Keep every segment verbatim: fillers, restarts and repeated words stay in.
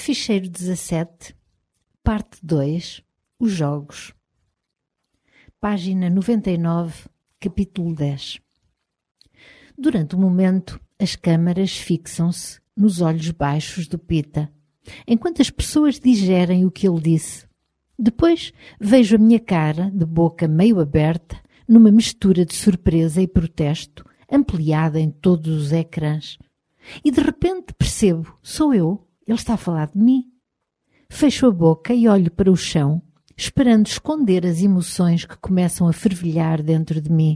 Ficheiro dezassete, parte dois, os jogos. Página noventa e nove, capítulo dez. Durante um momento, as câmaras fixam-se nos olhos baixos do Pita, enquanto as pessoas digerem o que ele disse. Depois vejo a minha cara, de boca meio aberta, numa mistura de surpresa e protesto, ampliada em todos os ecrãs. E de repente percebo, sou eu, ele está a falar de mim. Fecho a boca e olho para o chão, esperando esconder as emoções que começam a fervilhar dentro de mim.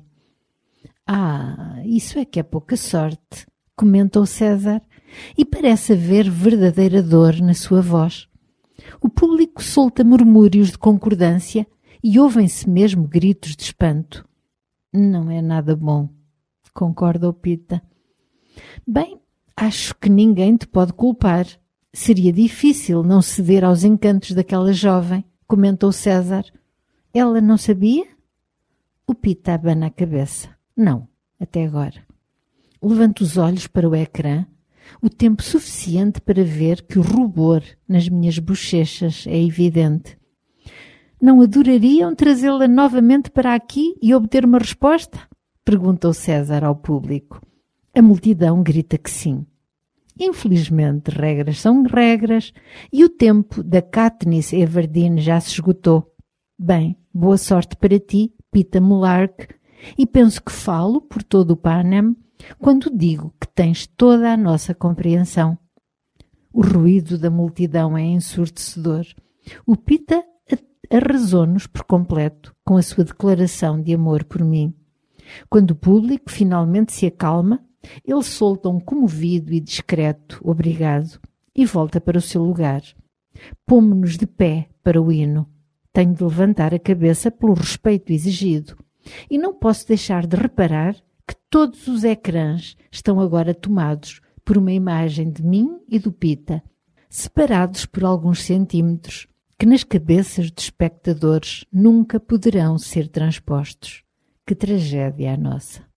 Ah, isso é que é pouca sorte, comenta o César, e parece haver verdadeira dor na sua voz. O público solta murmúrios de concordância e ouvem-se mesmo gritos de espanto. Não é nada bom, concorda o Pita. Bem, acho que ninguém te pode culpar. Seria difícil não ceder aos encantos daquela jovem, comentou César. Ela não sabia? O Pita abana a cabeça. Não, até agora. Levanto os olhos para o ecrã, o tempo suficiente para ver que o rubor nas minhas bochechas é evidente. Não adorariam trazê-la novamente para aqui e obter uma resposta? Perguntou César ao público. A multidão grita que sim. Infelizmente, regras são regras e o tempo da Katniss Everdeen já se esgotou. Bem, boa sorte para ti, Pita Mellark, e penso que falo por todo o Panem quando digo que tens toda a nossa compreensão. O ruído da multidão é ensurdecedor. O Pita arrasou-nos por completo com a sua declaração de amor por mim. Quando o público finalmente se acalma, ele solta um comovido e discreto obrigado e volta para o seu lugar. Pomo-nos de pé para o hino. Tenho de levantar a cabeça pelo respeito exigido e não posso deixar de reparar que todos os ecrãs estão agora tomados por uma imagem de mim e do Pita, separados por alguns centímetros, que nas cabeças dos espectadores nunca poderão ser transpostos. Que tragédia a nossa!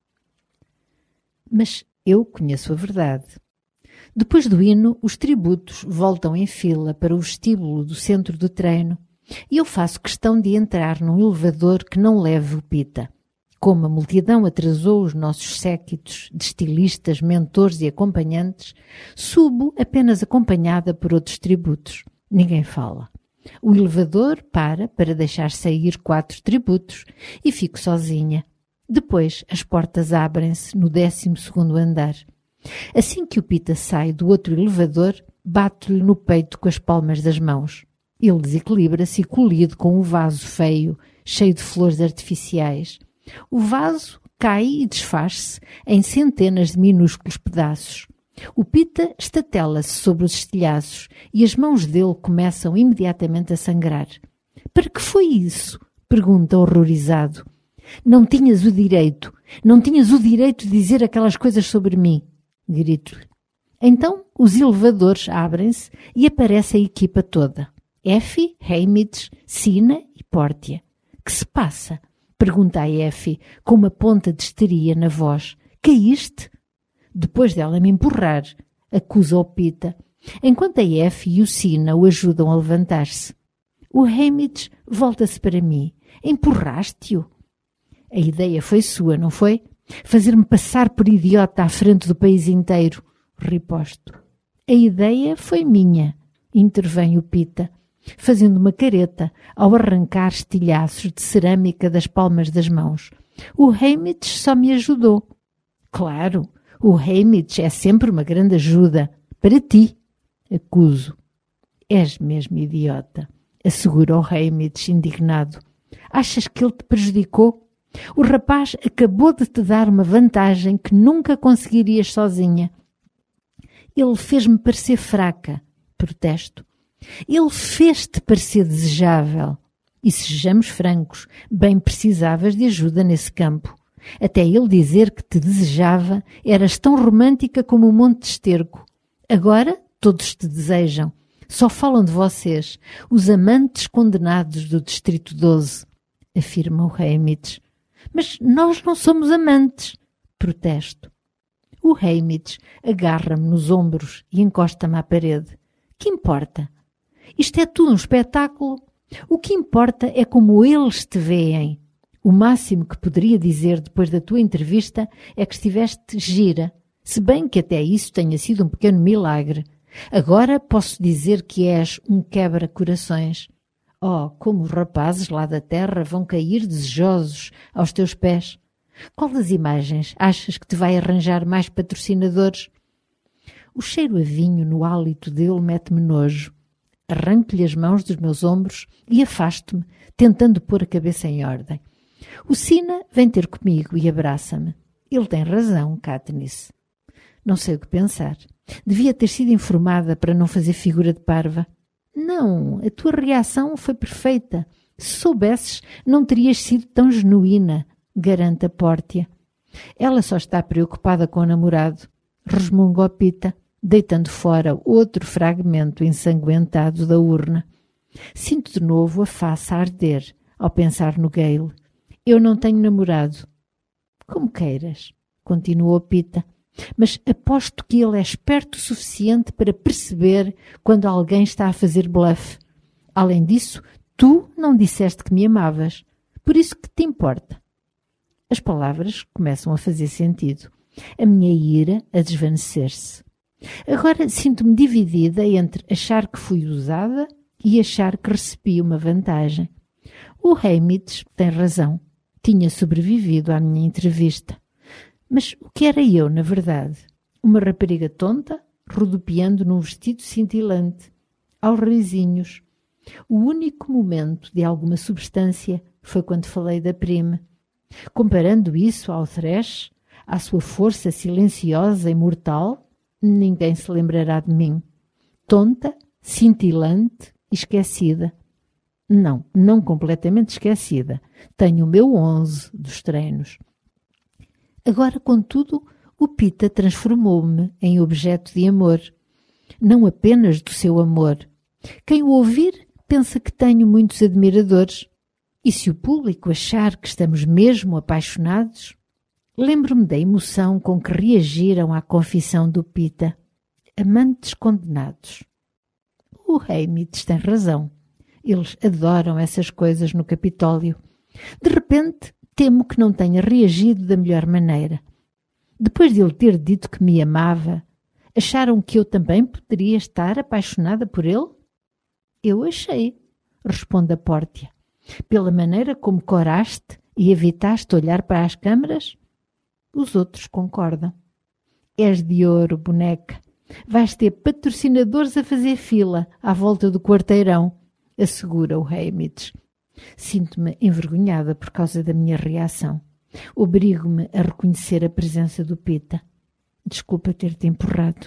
Mas eu conheço a verdade. Depois do hino, os tributos voltam em fila para o vestíbulo do centro do treino e eu faço questão de entrar num elevador que não leve o Pita. Como a multidão atrasou os nossos séquitos de estilistas, mentores e acompanhantes, subo apenas acompanhada por outros tributos. Ninguém fala. O elevador para para deixar sair quatro tributos e fico sozinha. Depois as portas abrem-se no décimo segundo andar. Assim que o Pita sai do outro elevador, bato-lhe no peito com as palmas das mãos. Ele desequilibra-se e colide com um vaso feio, cheio de flores artificiais. O vaso cai e desfaz-se em centenas de minúsculos pedaços. O Pita estatela-se sobre os estilhaços e as mãos dele começam imediatamente a sangrar. Para que foi isso? Pergunta horrorizado. Não tinhas o direito, não tinhas o direito de dizer aquelas coisas sobre mim, grito-lhe. Então os elevadores abrem-se e aparece a equipa toda. Effie, Haymitch, Sina e Portia. Que se passa? Pergunta a Effie com uma ponta de histeria na voz. Caíste? Depois dela me empurrar, acusa o Pita, enquanto a Effie e o Sina o ajudam a levantar-se. O Haymitch volta-se para mim. Empurraste-o? A ideia foi sua, não foi? Fazer-me passar por idiota à frente do país inteiro, riposto. A ideia foi minha, intervém o Pita, fazendo uma careta ao arrancar estilhaços de cerâmica das palmas das mãos. O Haymitch só me ajudou. Claro, o Haymitch é sempre uma grande ajuda. Para ti, acuso. És mesmo idiota, assegura o Haymitch indignado. Achas que ele te prejudicou? O rapaz acabou de te dar uma vantagem que nunca conseguirias sozinha. Ele fez-me parecer fraca, protesto. Ele fez-te parecer desejável. E sejamos francos, bem precisavas de ajuda nesse campo. Até ele dizer que te desejava, eras tão romântica como um monte de esterco. Agora todos te desejam. Só falam de vocês, os amantes condenados do Distrito doze, afirma o Haymitch. Mas nós não somos amantes, protesto. O Haymitch agarra-me nos ombros e encosta-me à parede. Que importa? Isto é tudo um espetáculo. O que importa é como eles te veem. O máximo que poderia dizer depois da tua entrevista é que estiveste gira, se bem que até isso tenha sido um pequeno milagre. Agora posso dizer que és um quebra-corações. Oh, como os rapazes lá da terra vão cair desejosos aos teus pés. Qual das imagens achas que te vai arranjar mais patrocinadores? O cheiro a vinho no hálito dele mete-me nojo. Arranco-lhe as mãos dos meus ombros e afasto-me, tentando pôr a cabeça em ordem. O Sina vem ter comigo e abraça-me. Ele tem razão, Katniss. Não sei o que pensar. Devia ter sido informada para não fazer figura de parva. Não, a tua reação foi perfeita. Se soubesses, não terias sido tão genuína, garante a Pórtia. Ela só está preocupada com o namorado. Resmunga Pita, deitando fora outro fragmento ensanguentado da urna. Sinto de novo a face a arder ao pensar no Gale. Eu não tenho namorado. Como queiras, continuou Pita, mas aposto que ele é esperto o suficiente para perceber quando alguém está a fazer bluff. Além disso, tu não disseste que me amavas. Por isso que te importa? As palavras começam a fazer sentido. A minha ira a desvanecer-se. Agora sinto-me dividida entre achar que fui usada e achar que recebi uma vantagem. O Haymitch tem razão. Tinha sobrevivido à minha entrevista. Mas o que era eu, na verdade? Uma rapariga tonta, rodopiando num vestido cintilante, aos risinhos. O único momento de alguma substância foi quando falei da Prime. Comparando isso ao Thresh, à sua força silenciosa e mortal, ninguém se lembrará de mim. Tonta, cintilante e esquecida. Não, não completamente esquecida. Tenho o meu onze dos treinos. Agora, contudo, o Pita transformou-me em objeto de amor. Não apenas do seu amor. Quem o ouvir pensa que tenho muitos admiradores. E se o público achar que estamos mesmo apaixonados? Lembro-me da emoção com que reagiram à confissão do Pita. Amantes condenados. O Haymitch tem razão. Eles adoram essas coisas no Capitólio. De repente, temo que não tenha reagido da melhor maneira. Depois de ele ter dito que me amava, acharam que eu também poderia estar apaixonada por ele? Eu achei, responde a Pórtia. Pela maneira como coraste e evitaste olhar para as câmaras? Os outros concordam. És de ouro, boneca. Vais ter patrocinadores a fazer fila à volta do quarteirão, assegura o Haymitch. Sinto-me envergonhada por causa da minha reação. Obrigo-me a reconhecer a presença do Pita. Desculpa ter-te empurrado.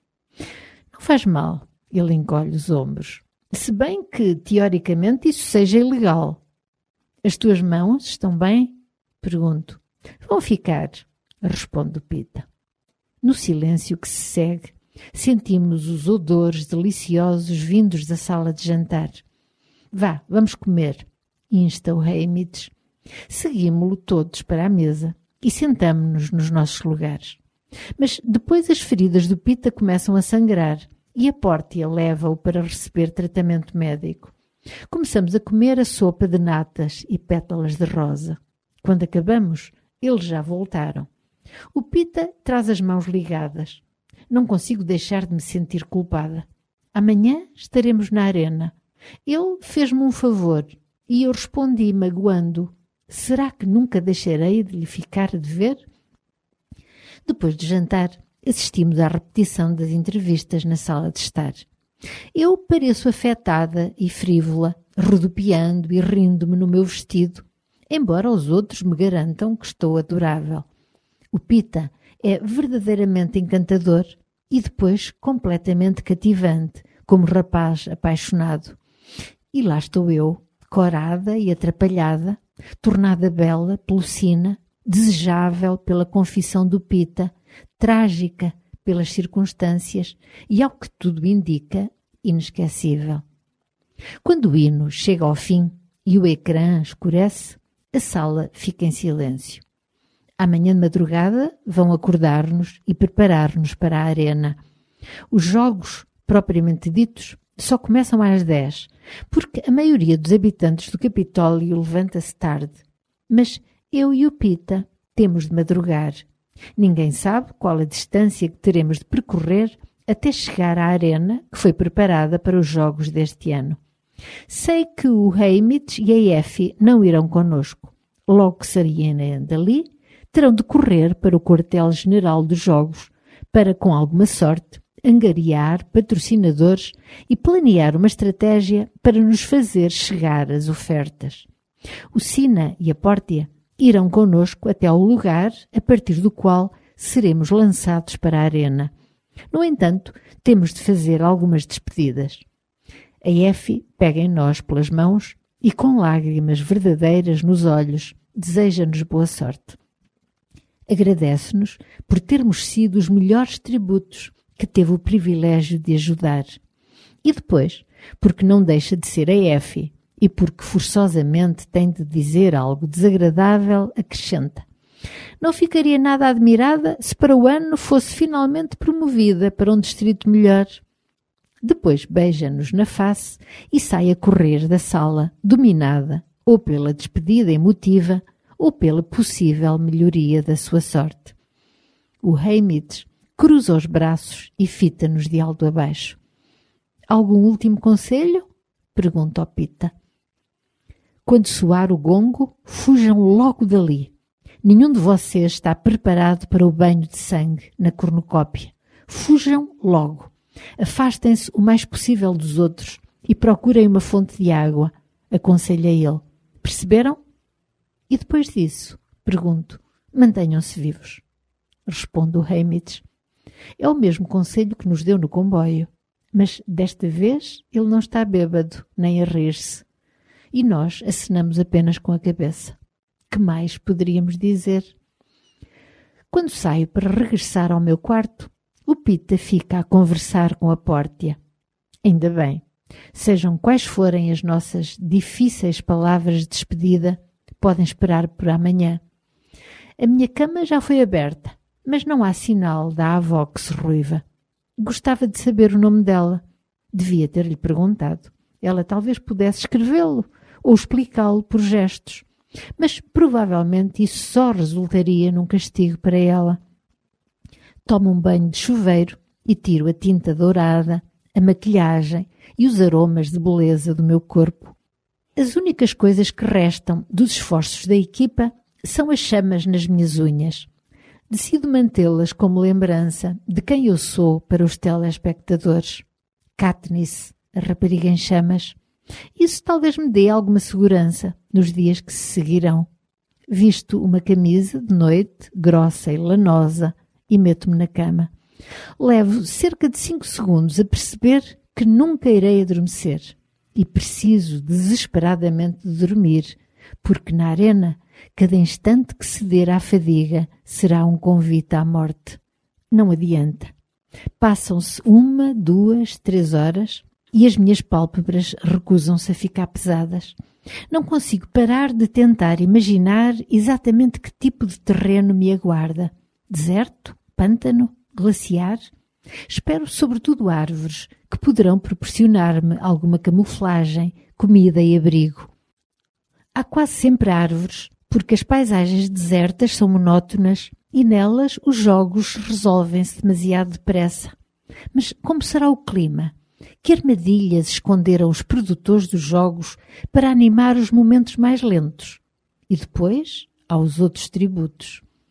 Não faz mal, ele encolhe os ombros. Se bem que, teoricamente, isso seja ilegal. As tuas mãos estão bem? Pergunto. Vão ficar, responde o Pita. No silêncio que se segue, sentimos os odores deliciosos vindos da sala de jantar. Vá, vamos comer, insta o Haymitch. Seguimo-lo todos para a mesa e sentamo-nos nos nossos lugares. Mas depois as feridas do Pita começam a sangrar e a Pórtia leva-o para receber tratamento médico. Começamos a comer a sopa de natas e pétalas de rosa. Quando acabamos, eles já voltaram. O Pita traz as mãos ligadas. Não consigo deixar de me sentir culpada. Amanhã estaremos na arena. Ele fez-me um favor e eu respondi magoando. Será que nunca deixarei de lhe ficar a dever? Depois de jantar, assistimos à repetição das entrevistas na sala de estar. Eu pareço afetada e frívola, rodopiando e rindo-me no meu vestido, embora os outros me garantam que estou adorável. O Pita é verdadeiramente encantador e depois completamente cativante, como rapaz apaixonado. E lá estou eu, corada e atrapalhada, tornada bela pelo Sina, desejável pela confissão do Pita, trágica pelas circunstâncias e, ao que tudo indica, inesquecível. Quando o hino chega ao fim e o ecrã escurece, a sala fica em silêncio. Amanhã de madrugada vão acordar-nos e preparar-nos para a arena. Os jogos propriamente ditos, só começam às dez, porque a maioria dos habitantes do Capitólio levanta-se tarde. Mas eu e o Pita temos de madrugar. Ninguém sabe qual a distância que teremos de percorrer até chegar à arena que foi preparada para os jogos deste ano. Sei que o Haymitch e a Effie não irão connosco. Logo que saírem dali, terão de correr para o quartel-general dos jogos, para, com alguma sorte, angariar patrocinadores e planear uma estratégia para nos fazer chegar as ofertas. O Sina e a Portia irão connosco até ao lugar a partir do qual seremos lançados para a arena. No entanto, temos de fazer algumas despedidas. A Effie pega em nós pelas mãos e, com lágrimas verdadeiras nos olhos, deseja-nos boa sorte. Agradece-nos por termos sido os melhores tributos que teve o privilégio de ajudar. E depois, porque não deixa de ser a Effie e porque forçosamente tem de dizer algo desagradável, acrescenta: não ficaria nada admirada se para o ano fosse finalmente promovida para um distrito melhor. Depois beija-nos na face e sai a correr da sala, dominada ou pela despedida emotiva ou pela possível melhoria da sua sorte. O Haymitch cruza os braços e fita-nos de alto a baixo. Algum último conselho? Pergunta ao Pita. Quando soar o gongo, fujam logo dali. Nenhum de vocês está preparado para o banho de sangue na cornucópia. Fujam logo. Afastem-se o mais possível dos outros e procurem uma fonte de água, aconselha ele. Perceberam? E depois disso, pergunto, mantenham-se vivos. Responde o Haymitch. É o mesmo conselho que nos deu no comboio, mas desta vez ele não está bêbado, nem a rir-se. E nós acenamos apenas com a cabeça. Que mais poderíamos dizer? Quando saio para regressar ao meu quarto, o Pita fica a conversar com a Portia. Ainda bem, sejam quais forem as nossas difíceis palavras de despedida, podem esperar por amanhã. A minha cama já foi aberta, mas não há sinal da avó que se ruiva. Gostava de saber o nome dela. Devia ter-lhe perguntado. Ela talvez pudesse escrevê-lo ou explicá-lo por gestos. Mas provavelmente isso só resultaria num castigo para ela. Tomo um banho de chuveiro e tiro a tinta dourada, a maquilhagem e os aromas de beleza do meu corpo. As únicas coisas que restam dos esforços da equipa são as chamas nas minhas unhas. Decido mantê-las como lembrança de quem eu sou para os telespectadores. Katniss, a rapariga em chamas. Isso talvez me dê alguma segurança nos dias que se seguirão. Visto uma camisa de noite, grossa e lanosa, e meto-me na cama. Levo cerca de cinco segundos a perceber que nunca irei adormecer. E preciso desesperadamente de dormir, porque na arena, cada instante que ceder à fadiga será um convite à morte. Não adianta. Passam-se uma, duas, três horas e as minhas pálpebras recusam-se a ficar pesadas. Não consigo parar de tentar imaginar exatamente que tipo de terreno me aguarda. Deserto? Pântano? Glaciar? Espero sobretudo árvores que poderão proporcionar-me alguma camuflagem, comida e abrigo. Há quase sempre árvores, porque as paisagens desertas são monótonas e nelas os jogos resolvem-se demasiado depressa. Mas como será o clima? Que armadilhas esconderam os produtores dos jogos para animar os momentos mais lentos? E depois, há os outros tributos.